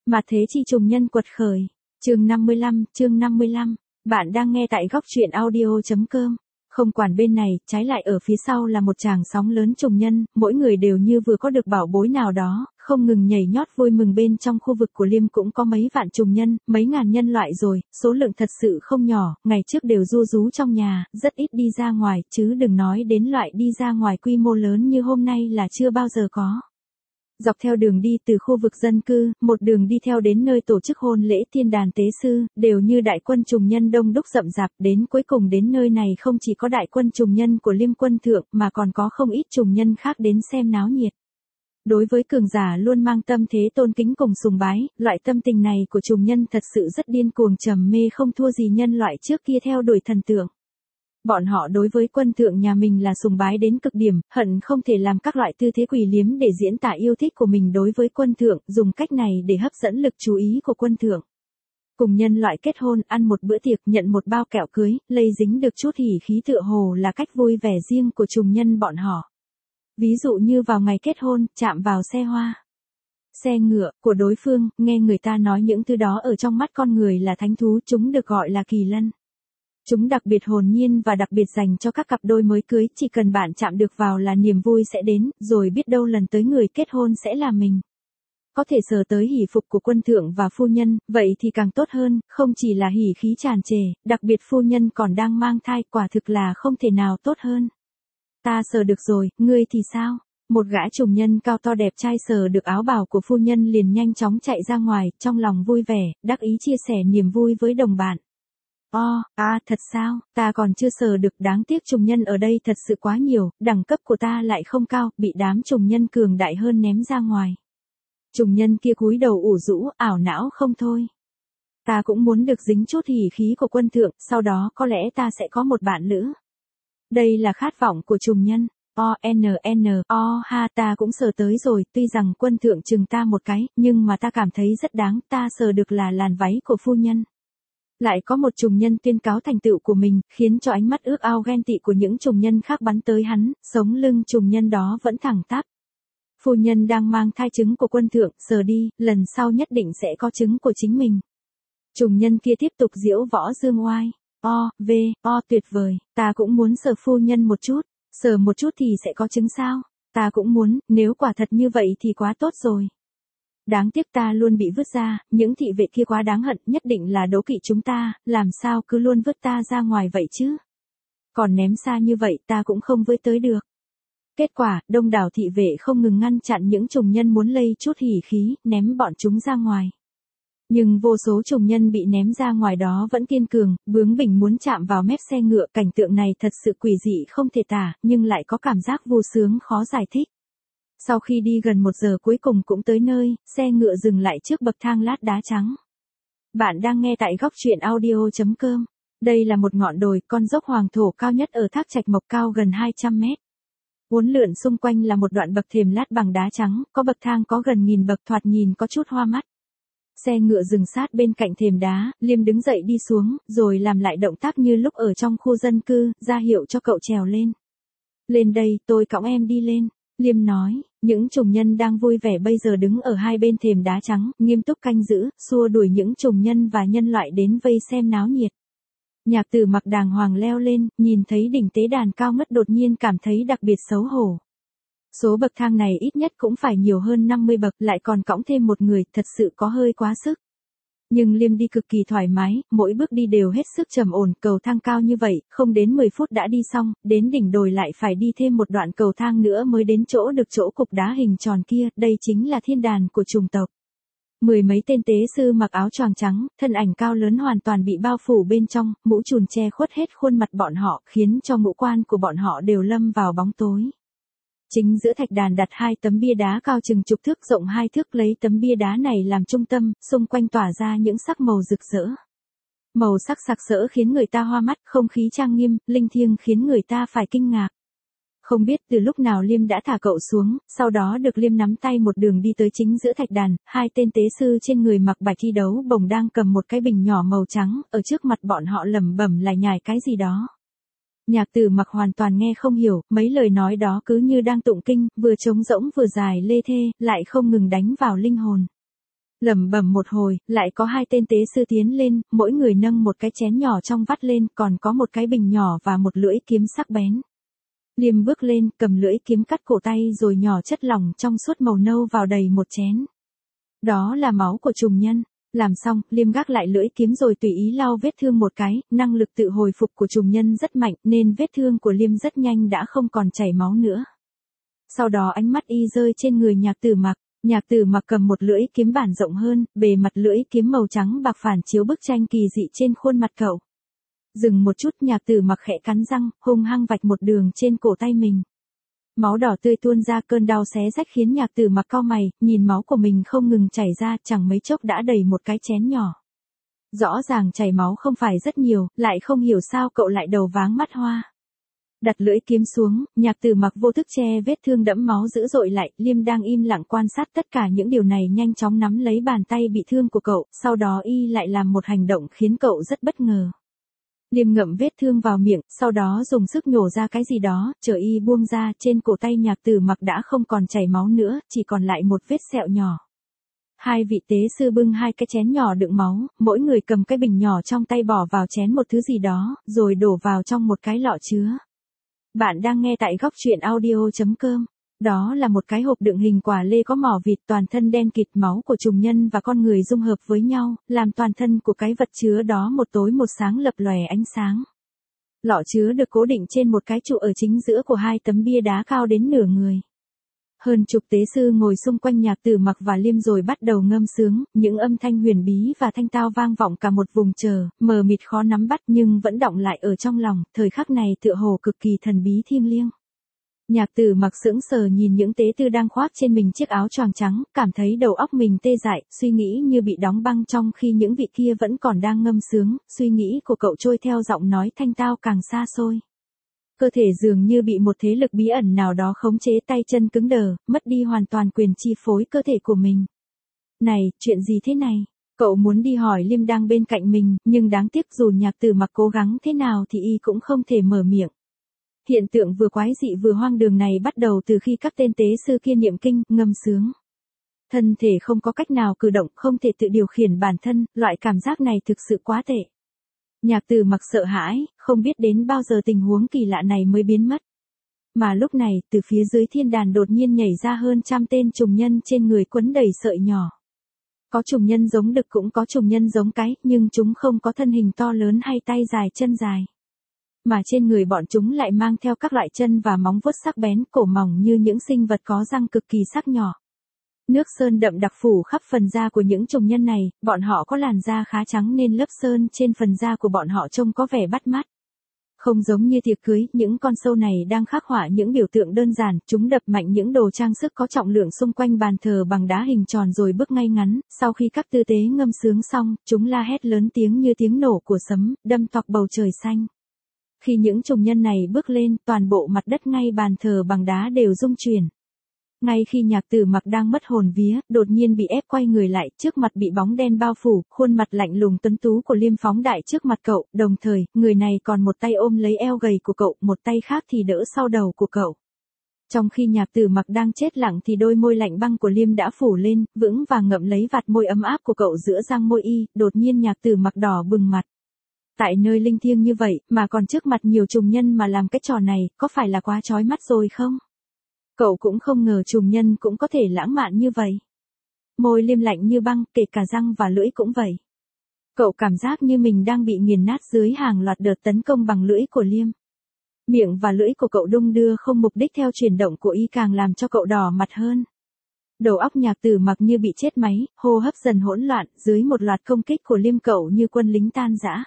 Mà thế chi trùng nhân quật khởi. Chương 55. Bạn đang nghe tại góc truyện audio.com. Không quản bên này, trái lại ở phía sau là một tràng sóng lớn trùng nhân, mỗi người đều như vừa có được bảo bối nào đó, không ngừng nhảy nhót vui mừng. Bên trong khu vực của Liêm cũng có mấy vạn trùng nhân, mấy ngàn nhân loại rồi, số lượng thật sự không nhỏ, ngày trước đều ru rú trong nhà, rất ít đi ra ngoài, chứ đừng nói đến loại đi ra ngoài quy mô lớn như hôm nay là chưa bao giờ có. Dọc theo đường đi từ khu vực dân cư, một đường đi theo đến nơi tổ chức hôn lễ thiên đàn tế sư, đều như đại quân trùng nhân đông đúc rậm rạp, đến cuối cùng đến nơi này không chỉ có đại quân trùng nhân của Liêm quân thượng mà còn có không ít trùng nhân khác đến xem náo nhiệt. Đối với cường giả luôn mang tâm thế tôn kính cùng sùng bái, loại tâm tình này của trùng nhân thật sự rất điên cuồng trầm mê, không thua gì nhân loại trước kia theo đuổi thần tượng. Bọn họ đối với quân thượng nhà mình là sùng bái đến cực điểm, hận không thể làm các loại tư thế quỷ liếm để diễn tả yêu thích của mình đối với quân thượng, dùng cách này để hấp dẫn lực chú ý của quân thượng. Cùng nhân loại kết hôn, ăn một bữa tiệc, nhận một bao kẹo cưới, lây dính được chút hỉ khí tựa hồ là cách vui vẻ riêng của trùng nhân bọn họ. Ví dụ như vào ngày kết hôn, chạm vào xe hoa, xe ngựa của đối phương, nghe người ta nói những thứ đó ở trong mắt con người là thánh thú, chúng được gọi là kỳ lân. Chúng đặc biệt hồn nhiên và đặc biệt dành cho các cặp đôi mới cưới, chỉ cần bạn chạm được vào là niềm vui sẽ đến, rồi biết đâu lần tới người kết hôn sẽ là mình. Có thể sờ tới hỷ phục của quân thượng và phu nhân, vậy thì càng tốt hơn, không chỉ là hỉ khí tràn trề, đặc biệt phu nhân còn đang mang thai, quả thực là không thể nào tốt hơn. Ta sờ được rồi, ngươi thì sao? Một gã trùng nhân cao to đẹp trai sờ được áo bào của phu nhân liền nhanh chóng chạy ra ngoài, trong lòng vui vẻ, đắc ý chia sẻ niềm vui với đồng bạn. Thật sao, ta còn chưa sờ được, đáng tiếc trùng nhân ở đây thật sự quá nhiều, đẳng cấp của ta lại không cao, bị đám trùng nhân cường đại hơn ném ra ngoài. Trùng nhân kia cúi đầu ủ rũ, ảo não không thôi. Ta cũng muốn được dính chút hỉ khí của quân thượng, sau đó có lẽ ta sẽ có một bạn nữ. Đây là khát vọng của trùng nhân. Ta cũng sờ tới rồi, tuy rằng quân thượng chừng ta một cái, nhưng mà ta cảm thấy rất đáng, ta sờ được là làn váy của phu nhân. Lại có một trùng nhân tuyên cáo thành tựu của mình, khiến cho ánh mắt ước ao ghen tị của những trùng nhân khác bắn tới hắn, sống lưng trùng nhân đó vẫn thẳng tắp. Phu nhân đang mang thai trứng của quân thượng, sờ đi, lần sau nhất định sẽ có trứng của chính mình. Trùng nhân kia tiếp tục diễu võ dương oai. Tuyệt vời, ta cũng muốn sờ phu nhân một chút, sờ một chút thì sẽ có trứng sao? Ta cũng muốn, nếu quả thật như vậy thì quá tốt rồi. Đáng tiếc ta luôn bị vứt ra, những thị vệ kia quá đáng hận, nhất định là đố kỵ chúng ta, làm sao cứ luôn vứt ta ra ngoài vậy chứ? Còn ném xa như vậy ta cũng không với tới được. Kết quả, đông đảo thị vệ không ngừng ngăn chặn những trùng nhân muốn lây chút hỉ khí, ném bọn chúng ra ngoài. Nhưng vô số trùng nhân bị ném ra ngoài đó vẫn kiên cường, bướng bỉnh muốn chạm vào mép xe ngựa, cảnh tượng này thật sự quỷ dị không thể tả, nhưng lại có cảm giác vui sướng khó giải thích. Sau khi đi gần 1 giờ cuối cùng cũng tới nơi, xe ngựa dừng lại trước bậc thang lát đá trắng. Bạn đang nghe tại góc truyện audio.com. Đây là một ngọn đồi, con dốc hoàng thổ cao nhất ở Thác Trạch Mộc, cao gần 200 mét. Uốn lượn xung quanh là một đoạn bậc thềm lát bằng đá trắng, có bậc thang có gần 1000 bậc, thoạt nhìn có chút hoa mắt. Xe ngựa dừng sát bên cạnh thềm đá, Liêm đứng dậy đi xuống, rồi làm lại động tác như lúc ở trong khu dân cư, ra hiệu cho cậu trèo lên. Lên đây, tôi cõng em đi lên. Liêm nói, những trùng nhân đang vui vẻ bây giờ đứng ở hai bên thềm đá trắng, nghiêm túc canh giữ, xua đuổi những trùng nhân và nhân loại đến vây xem náo nhiệt. Nhạc Tử mặc đàng hoàng leo lên, nhìn thấy đỉnh tế đàn cao ngất đột nhiên cảm thấy đặc biệt xấu hổ. Số bậc thang này ít nhất cũng phải nhiều hơn 50 bậc, lại còn cõng thêm một người, thật sự có hơi quá sức. Nhưng Liêm đi cực kỳ thoải mái, mỗi bước đi đều hết sức trầm ổn, cầu thang cao như vậy, không đến 10 phút đã đi xong, đến đỉnh đồi lại phải đi thêm một đoạn cầu thang nữa mới đến chỗ được chỗ cục đá hình tròn kia, đây chính là thiên đàn của chủng tộc. 10 mấy tên tế sư mặc áo choàng trắng, thân ảnh cao lớn hoàn toàn bị bao phủ bên trong, mũ trùm che khuất hết khuôn mặt bọn họ, khiến cho ngũ quan của bọn họ đều lâm vào bóng tối. Chính giữa thạch đàn đặt 2 tấm bia đá cao chừng chục thước, rộng 2 thước, lấy tấm bia đá này làm trung tâm, xung quanh tỏa ra những sắc màu rực rỡ. Màu sắc sặc sỡ khiến người ta hoa mắt, không khí trang nghiêm, linh thiêng khiến người ta phải kinh ngạc. Không biết từ lúc nào Liêm đã thả cậu xuống, sau đó được Liêm nắm tay một đường đi tới chính giữa thạch đàn, 2 tên tế sư trên người mặc bạch thi đấu bồng đang cầm một cái bình nhỏ màu trắng, ở trước mặt bọn họ lẩm bẩm lải nhải cái gì đó. Nhạc Tử mặc hoàn toàn nghe không hiểu, mấy lời nói đó cứ như đang tụng kinh, vừa trống rỗng vừa dài lê thê, lại không ngừng đánh vào linh hồn. Lẩm bẩm một hồi, lại có 2 tên tế sư tiến lên, mỗi người nâng một cái chén nhỏ trong vắt lên, còn có một cái bình nhỏ và một lưỡi kiếm sắc bén. Liêm bước lên, cầm lưỡi kiếm cắt cổ tay rồi nhỏ chất lỏng trong suốt màu nâu vào đầy một chén. Đó là máu của trùng nhân. Làm xong, Liêm gác lại lưỡi kiếm rồi tùy ý lau vết thương một cái, năng lực tự hồi phục của trùng nhân rất mạnh nên vết thương của Liêm rất nhanh đã không còn chảy máu nữa. Sau đó ánh mắt y rơi trên người Nhạc Tử Mặc. Nhạc Tử Mặc cầm một lưỡi kiếm bản rộng hơn, bề mặt lưỡi kiếm màu trắng bạc phản chiếu bức tranh kỳ dị trên khuôn mặt cậu. Dừng một chút, Nhạc Tử Mặc khẽ cắn răng, hung hăng vạch một đường trên cổ tay mình. Máu đỏ tươi tuôn ra, cơn đau xé rách khiến Nhạc Tử Mặc cau mày, nhìn máu của mình không ngừng chảy ra, chẳng mấy chốc đã đầy một cái chén nhỏ. Rõ ràng chảy máu không phải rất nhiều, lại không hiểu sao cậu lại đầu váng mắt hoa. Đặt lưỡi kiếm xuống, Nhạc Tử Mặc vô thức che vết thương đẫm máu dữ dội lại, Liêm đang im lặng quan sát tất cả những điều này nhanh chóng nắm lấy bàn tay bị thương của cậu, sau đó y lại làm một hành động khiến cậu rất bất ngờ. Liêm ngậm vết thương vào miệng, sau đó dùng sức nhổ ra cái gì đó, chờ y buông ra, trên cổ tay Nhạc Tử Mặc đã không còn chảy máu nữa, chỉ còn lại một vết sẹo nhỏ. 2 vị tế sư bưng 2 cái chén nhỏ đựng máu, mỗi người cầm cái bình nhỏ trong tay bỏ vào chén một thứ gì đó, rồi đổ vào trong một cái lọ chứa. Bạn đang nghe tại góc truyện audio.com. Đó là một cái hộp đựng hình quả lê có mỏ vịt, toàn thân đen kịt, máu của trùng nhân và con người dung hợp với nhau, làm toàn thân của cái vật chứa đó một tối một sáng lập lòe ánh sáng. Lọ chứa được cố định trên một cái trụ ở chính giữa của 2 tấm bia đá cao đến nửa người. Hơn chục tế sư ngồi xung quanh Nhạc Tử Mặc và Liêm rồi bắt đầu ngâm sướng, những âm thanh huyền bí và thanh tao vang vọng cả một vùng trời, mờ mịt khó nắm bắt nhưng vẫn đọng lại ở trong lòng, thời khắc này tựa hồ cực kỳ thần bí thiêng liêng. Nhạc Tử Mặc sững sờ nhìn những tế tư đang khoác trên mình chiếc áo choàng trắng, cảm thấy đầu óc mình tê dại, suy nghĩ như bị đóng băng trong khi những vị kia vẫn còn đang ngâm sướng, suy nghĩ của cậu trôi theo giọng nói thanh tao càng xa xôi. Cơ thể dường như bị một thế lực bí ẩn nào đó khống chế, tay chân cứng đờ, mất đi hoàn toàn quyền chi phối cơ thể của mình. Này, chuyện gì thế này? Cậu muốn đi hỏi Liêm đang bên cạnh mình, nhưng đáng tiếc dù Nhạc Tử Mặc cố gắng thế nào thì y cũng không thể mở miệng. Hiện tượng vừa quái dị vừa hoang đường này bắt đầu từ khi các tên tế sư kia niệm kinh, ngâm sướng. Thân thể không có cách nào cử động, không thể tự điều khiển bản thân, loại cảm giác này thực sự quá tệ. Nhạc Tử Mặc sợ hãi, không biết đến bao giờ tình huống kỳ lạ này mới biến mất. Mà lúc này, từ phía dưới thiên đàn đột nhiên nhảy ra hơn 100 tên trùng nhân trên người quấn đầy sợi nhỏ. Có trùng nhân giống đực cũng có trùng nhân giống cái, nhưng chúng không có thân hình to lớn hay tay dài chân dài. Mà trên người bọn chúng lại mang theo các loại chân và móng vuốt sắc bén, cổ mỏng như những sinh vật có răng cực kỳ sắc nhỏ. Nước sơn đậm đặc phủ khắp phần da của những trùng nhân này, bọn họ có làn da khá trắng nên lớp sơn trên phần da của bọn họ trông có vẻ bắt mắt. Không giống như tiệc cưới, những con sâu này đang khắc họa những biểu tượng đơn giản, chúng đập mạnh những đồ trang sức có trọng lượng xung quanh bàn thờ bằng đá hình tròn rồi bước ngay ngắn, sau khi các tư tế ngâm sướng xong, chúng la hét lớn tiếng như tiếng nổ của sấm, đâm toạc bầu trời xanh. Khi những trùng nhân này bước lên, toàn bộ mặt đất ngay bàn thờ bằng đá đều rung chuyển. Ngay khi Nhạc Tử Mặc đang mất hồn vía, đột nhiên bị ép quay người lại, trước mặt bị bóng đen bao phủ, khuôn mặt lạnh lùng tuấn tú của Liêm phóng đại trước mặt cậu, đồng thời, người này còn một tay ôm lấy eo gầy của cậu, một tay khác thì đỡ sau đầu của cậu. Trong khi Nhạc Tử Mặc đang chết lặng thì đôi môi lạnh băng của Liêm đã phủ lên, vững vàng ngậm lấy vạt môi ấm áp của cậu giữa răng môi y, đột nhiên Nhạc Tử Mặc đỏ bừng mặt. Tại nơi linh thiêng như vậy, mà còn trước mặt nhiều trùng nhân mà làm cái trò này, có phải là quá chói mắt rồi không? Cậu cũng không ngờ trùng nhân cũng có thể lãng mạn như vậy. Môi Liêm lạnh như băng, kể cả răng và lưỡi cũng vậy. Cậu cảm giác như mình đang bị nghiền nát dưới hàng loạt đợt tấn công bằng lưỡi của Liêm. Miệng và lưỡi của cậu đung đưa không mục đích theo chuyển động của y càng làm cho cậu đỏ mặt hơn. Đầu óc Nhạc Tử Mặc như bị chết máy, hô hấp dần hỗn loạn, dưới một loạt công kích của Liêm cậu như quân lính tan rã.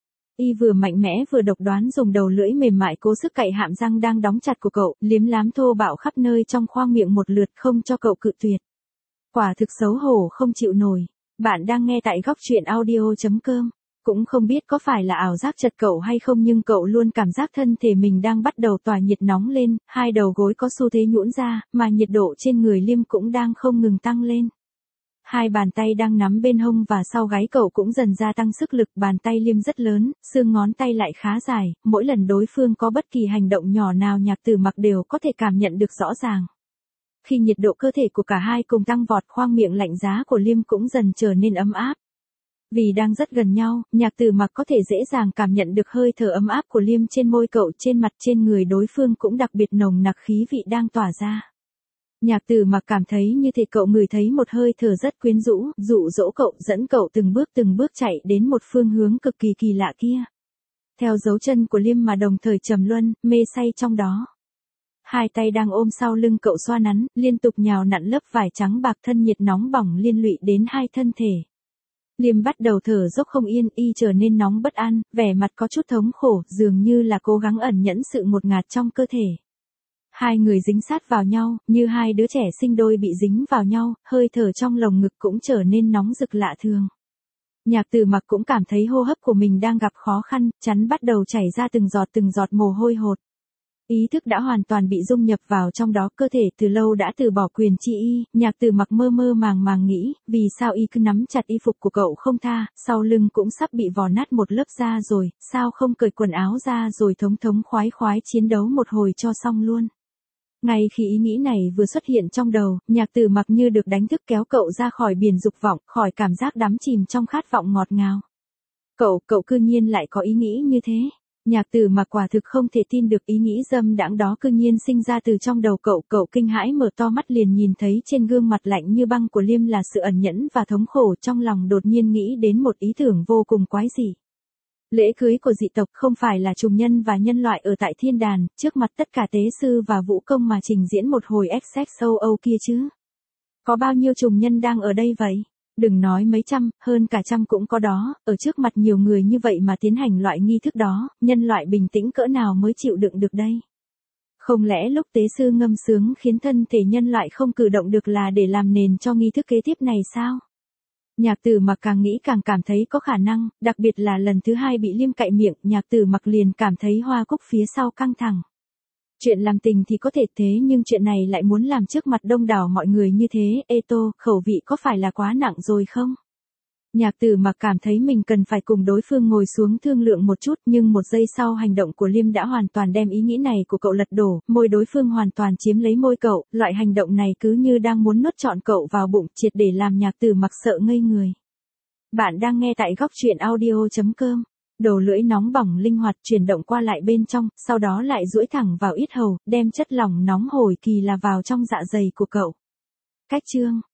Y vừa mạnh mẽ vừa độc đoán dùng đầu lưỡi mềm mại cố sức cạy hàm răng đang đóng chặt của cậu, liếm lám thô bạo khắp nơi trong khoang miệng một lượt không cho cậu cự tuyệt. Quả thực xấu hổ không chịu nổi. Bạn đang nghe tại góc truyện audio.com. Cũng không biết có phải là ảo giác chật cậu hay không nhưng cậu luôn cảm giác thân thể mình đang bắt đầu tỏa nhiệt nóng lên, 2 đầu gối có xu thế nhũn ra, mà nhiệt độ trên người Liêm cũng đang không ngừng tăng lên. 2 bàn tay đang nắm bên hông và sau gáy cậu cũng dần gia tăng sức lực, bàn tay Liêm rất lớn, xương ngón tay lại khá dài, mỗi lần đối phương có bất kỳ hành động nhỏ nào Nhạc Tử Mặc đều có thể cảm nhận được rõ ràng. Khi nhiệt độ cơ thể của cả hai cùng tăng vọt, khoang miệng lạnh giá của Liêm cũng dần trở nên ấm áp. Vì đang rất gần nhau, Nhạc Tử Mặc có thể dễ dàng cảm nhận được hơi thở ấm áp của Liêm trên môi cậu, trên mặt, trên người đối phương cũng đặc biệt nồng nặc khí vị đang tỏa ra. Nhạc Tử Mặc cảm thấy như thể cậu ngửi thấy một hơi thở rất quyến rũ, dụ dỗ cậu, dẫn cậu từng bước chạy đến một phương hướng cực kỳ kỳ lạ kia. Theo dấu chân của Liêm mà đồng thời trầm luân, mê say trong đó. Hai tay đang ôm sau lưng cậu xoa nắn, liên tục nhào nặn lớp vải trắng bạc, thân nhiệt nóng bỏng liên lụy đến hai thân thể. Liêm bắt đầu thở dốc không yên, y trở nên nóng bất an, vẻ mặt có chút thống khổ, dường như là cố gắng ẩn nhẫn sự ngột ngạt trong cơ thể. Hai người dính sát vào nhau, như hai đứa trẻ sinh đôi bị dính vào nhau, hơi thở trong lồng ngực cũng trở nên nóng rực lạ thường. Nhạc Tử Mặc cũng cảm thấy hô hấp của mình đang gặp khó khăn, chắn bắt đầu chảy ra từng giọt mồ hôi hột. Ý thức đã hoàn toàn bị dung nhập vào trong đó, cơ thể từ lâu đã từ bỏ quyền chi y. Nhạc Tử Mặc mơ màng nghĩ, vì sao y cứ nắm chặt y phục của cậu không tha, sau lưng cũng sắp bị vò nát một lớp da rồi, sao không cởi quần áo ra rồi thống khoái chiến đấu một hồi cho xong luôn. Ngay khi ý nghĩ này vừa xuất hiện trong đầu, Nhạc Tử Mặc như được đánh thức kéo cậu ra khỏi biển dục vọng, khỏi cảm giác đắm chìm trong khát vọng ngọt ngào. Cậu cư nhiên lại có ý nghĩ như thế. Nhạc Tử Mặc quả thực không thể tin được ý nghĩ dâm đãng đó cư nhiên sinh ra từ trong đầu cậu kinh hãi mở to mắt liền nhìn thấy trên gương mặt lạnh như băng của Liêm là sự ẩn nhẫn và thống khổ, trong lòng đột nhiên nghĩ đến một ý tưởng vô cùng quái dị. Lễ cưới của dị tộc không phải là trùng nhân và nhân loại ở tại thiên đàn, trước mặt tất cả tế sư và vũ công mà trình diễn một hồi XXOO kia chứ. Có bao nhiêu trùng nhân đang ở đây vậy? Đừng nói mấy trăm, hơn cả trăm cũng có đó, ở trước mặt nhiều người như vậy mà tiến hành loại nghi thức đó, nhân loại bình tĩnh cỡ nào mới chịu đựng được đây? Không lẽ lúc tế sư ngâm sướng khiến thân thể nhân loại không cử động được là để làm nền cho nghi thức kế tiếp này sao? Nhạc Tử Mặc càng nghĩ càng cảm thấy có khả năng, đặc biệt là lần thứ hai bị Liêm cạy miệng, Nhạc Tử Mặc liền cảm thấy hoa cúc phía sau căng thẳng. Chuyện làm tình thì có thể thế nhưng chuyện này lại muốn làm trước mặt đông đảo mọi người như thế, ê tô, khẩu vị có phải là quá nặng rồi không? Nhạc Tử Mặc cảm thấy mình cần phải cùng đối phương ngồi xuống thương lượng một chút, nhưng một giây sau hành động của Liêm đã hoàn toàn đem ý nghĩ này của cậu lật đổ, môi đối phương hoàn toàn chiếm lấy môi cậu, loại hành động này cứ như đang muốn nuốt trọn cậu vào bụng, triệt để làm Nhạc Tử Mặc sợ ngây người. Bạn đang nghe tại góc truyện audio.com. Đầu lưỡi nóng bỏng linh hoạt chuyển động qua lại bên trong, sau đó lại duỗi thẳng vào yết hầu, đem chất lỏng nóng hổi kỳ là vào trong dạ dày của cậu. Cách chương